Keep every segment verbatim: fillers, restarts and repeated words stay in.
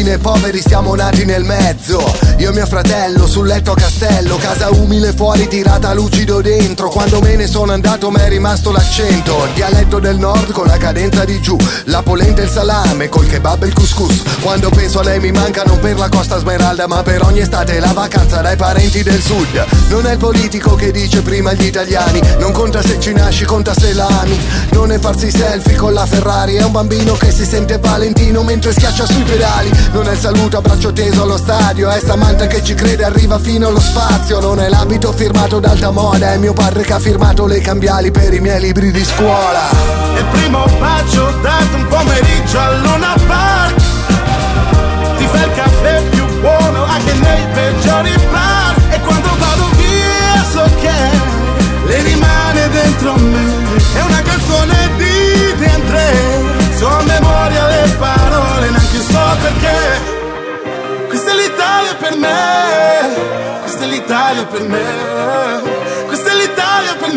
né poveri, siamo nati nel mezzo. Io e mio fratello sul letto a castello, casa umile fuori, tirata lucido dentro. Quando me ne sono andato m'è rimasto l'accento, il dialetto del nord con la cadenza di giù, la polenta e il salame col kebab e il couscous. Quando penso a lei mi manca non per la Costa Smeralda, ma per ogni estate la vacanza dai parenti del sud. Non è il politico che dice prima gli italiani, non conta se ci nasci, conta se la ami. Non è farsi selfie con la Ferrari, è un bambino che si sente Valentino mentre schiaccia sui pedali. Non è il saluto a braccio teso allo stadio, è Samantha che ci crede arriva fino allo spazio. Non è l'abito firmato d'alta moda, è mio padre che ha firmato le cambiali per i miei libri di scuola. Il primo bacio dato un pomeriggio a Luna Park, ti fa il caffè più buono anche nei peggiori bar. E quando vado via so che le rimane dentro me, è una canzone di D N tre, so a memoria le parole, neanche so perché. Questa è l'Italia per me, questa è l'Italia per me, questa è l'Italia per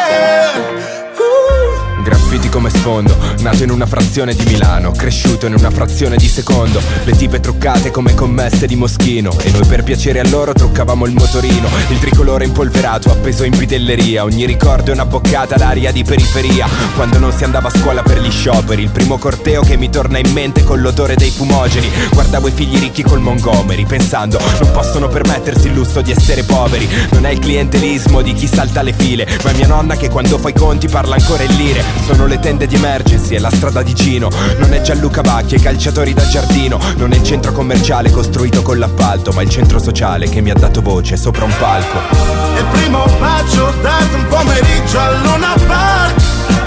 me. Graffiti come sfondo, nato in una frazione di Milano, cresciuto in una frazione di secondo. Le tipe truccate come commesse di Moschino, e noi per piacere a loro truccavamo il motorino. Il tricolore impolverato appeso in bidelleria, ogni ricordo è una boccata d'aria di periferia. Quando non si andava a scuola per gli scioperi, il primo corteo che mi torna in mente con l'odore dei fumogeni. Guardavo i figli ricchi col Montgomery pensando non possono permettersi il lusso di essere poveri. Non è il clientelismo di chi salta le file, ma è mia nonna che quando fa i conti parla ancora in lire. Sono le tende di emergency e la strada di Gino, non è Gianluca Vacchi e calciatori da giardino. Non è il centro commerciale costruito con l'appalto, ma il centro sociale che mi ha dato voce sopra un palco. Il primo bacio dato un pomeriggio a Luna Park,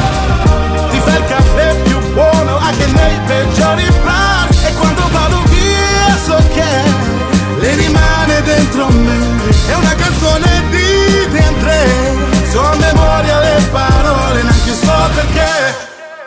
ti fa il caffè più buono anche nei peggiori bar. E quando vado via so che le rimane dentro me, è una canzone di D N tre, so a memoria le parole, neanche so perché.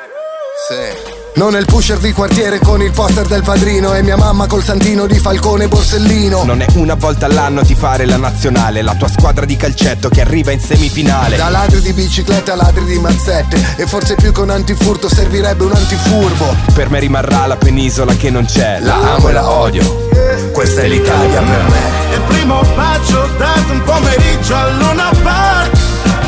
Sì. Non è il pusher di quartiere con il poster del padrino, e mia mamma col santino di Falcone Borsellino. Non è una volta all'anno ti fare la nazionale, la tua squadra di calcetto che arriva in semifinale. Da ladri di bicicletta a ladri di mazzette, e forse più che un antifurto servirebbe un antifurbo. Per me rimarrà la penisola che non c'è, la amo e la odio, questa è l'Italia per me. Il primo bacio dato un pomeriggio a Luna Park,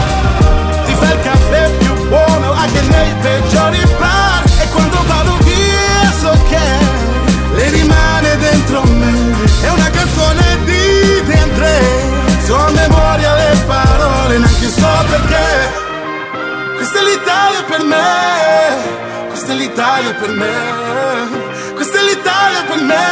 ti fa il caffè più buono anche nei peggiori bar. E quando vado via so che le rimane dentro me, è una canzone di D N tre, so a memoria le parole, neanche so perché. Questa è l'Italia per me, questa è l'Italia per me, questa è l'Italia per me.